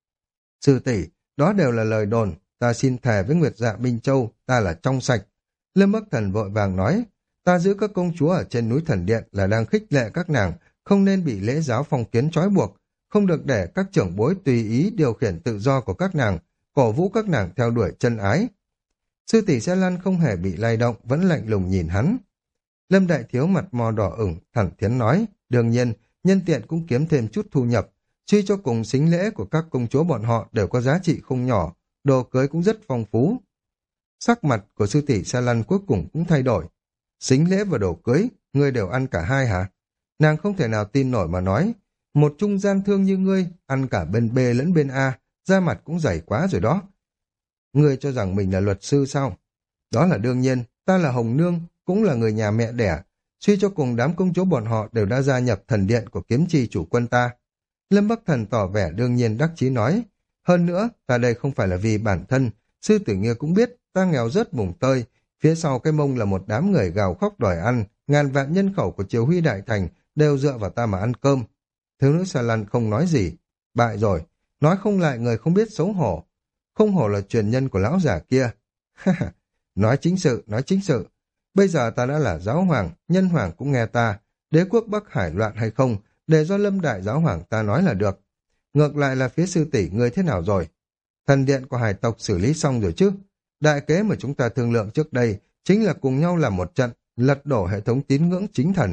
Sư tỷ, đó đều là lời đồn, ta xin thề với Nguyệt Dạ Minh Châu, ta là trong sạch. Lâm Bắc Thần vội vàng nói, ta giữ các công chúa ở trên núi Thần Điện là đang khích lệ các nàng, không nên bị lễ giáo phong kiến trói buộc, không được để các trưởng bối tùy ý điều khiển tự do của các nàng, cổ vũ các nàng theo đuổi chân ái. Sư tỷ Xe Lăn không hề bị lay động, vẫn lạnh lùng nhìn hắn. Lâm Đại Thiếu mặt mò đỏ ửng, thẳng thắn nói, đương nhiên, nhân tiện cũng kiếm thêm chút thu nhập, suy cho cùng sính lễ của các công chúa bọn họ đều có giá trị không nhỏ, đồ cưới cũng rất phong phú. Sắc mặt của sư tỷ Xe Lăn cuối cùng cũng thay đổi. Sính lễ và đồ cưới, ngươi đều ăn cả hai hả? Nàng không thể nào tin nổi mà nói, một trung gian thương như ngươi, ăn cả bên B lẫn bên A, da mặt cũng dày quá rồi đó. Ngươi cho rằng mình là luật sư sao? Đó là đương nhiên, ta là Hồng Nương, cũng là người nhà mẹ đẻ. Suy cho cùng đám công chúa bọn họ đều đã gia nhập thần điện của kiếm trì chủ quân ta. Lâm Bắc Thần tỏ vẻ đương nhiên đắc chí nói. Hơn nữa, ta đây không phải là vì bản thân. Sư tử Nghia cũng biết, ta nghèo rớt mùng tơi. Phía sau cái mông là một đám người gào khóc đòi ăn. Ngàn vạn nhân khẩu của Triều Huy Đại Thành đều dựa vào ta mà ăn cơm. Thiếu nữ Xà Lăn không nói gì. Bại rồi. Nói không lại người không biết xấu hổ. Không hổ là truyền nhân của lão giả kia. Nói chính sự, nói chính sự. Bây giờ ta đã là giáo hoàng, nhân hoàng cũng nghe ta. Đế quốc Bắc Hải loạn hay không, để do Lâm Đại giáo hoàng ta nói là được. Ngược lại là phía sư tỷ ngươi thế nào rồi? Thần điện của hải tộc xử lý xong rồi chứ? Đại kế mà chúng ta thương lượng trước đây chính là cùng nhau làm một trận, lật đổ hệ thống tín ngưỡng chính thần.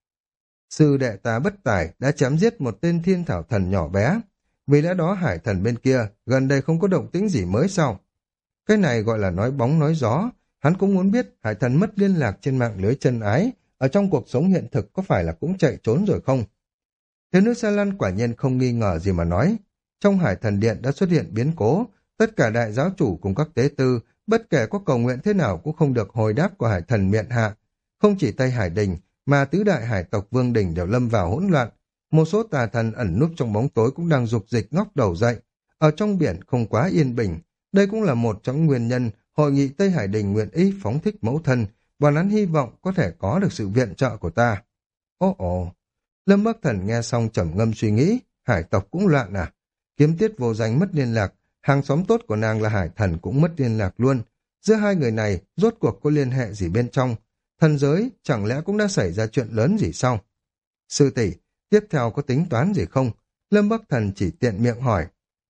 Sư đệ ta bất tài đã chém giết một tên thiên thảo thần nhỏ bé. Vì lẽ đó hải thần bên kia gần đây không có động tĩnh gì mới sao? Cái này gọi là nói bóng nói gió. Hắn cũng muốn biết hải thần mất liên lạc trên mạng lưới chân ái, ở trong cuộc sống hiện thực có phải là cũng chạy trốn rồi không? Thiếu nữ Sa Lan quả nhiên không nghi ngờ gì mà nói. Trong hải thần điện đã xuất hiện biến cố, tất cả đại giáo chủ cùng các tế tư, bất kể có cầu nguyện thế nào cũng không được hồi đáp của hải thần miện hạ. Không chỉ Tây Hải Đình, mà tứ đại hải tộc Vương Đình đều lâm vào hỗn loạn. Một số tà thần ẩn núp trong bóng tối cũng đang dục dịch ngóc đầu dậy. Ở trong biển không quá yên bình. Đây cũng là một trong nguyên nhân Hội nghị Tây Hải Đình nguyện ý phóng thích mẫu thân, bọn hắn hy vọng có thể có được sự viện trợ của ta. Ồ ồ, Lâm Bắc Thần nghe xong trầm ngâm suy nghĩ, hải tộc cũng loạn à? Kiếm Tiết Vô Danh mất liên lạc, hàng xóm tốt của nàng là hải thần cũng mất liên lạc luôn. Giữa hai người này, rốt cuộc có liên hệ gì bên trong? Thần giới chẳng lẽ cũng đã xảy ra chuyện lớn gì sao? Sư tỷ, tiếp theo có tính toán gì không? Lâm Bắc Thần chỉ tiện miệng hỏi.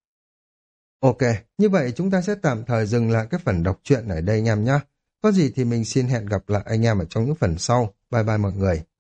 Ok, như vậy chúng ta sẽ tạm thời dừng lại cái phần đọc truyện ở đây anh em nhé. Có gì thì mình xin hẹn gặp lại anh em ở trong những phần sau. Bye bye mọi người.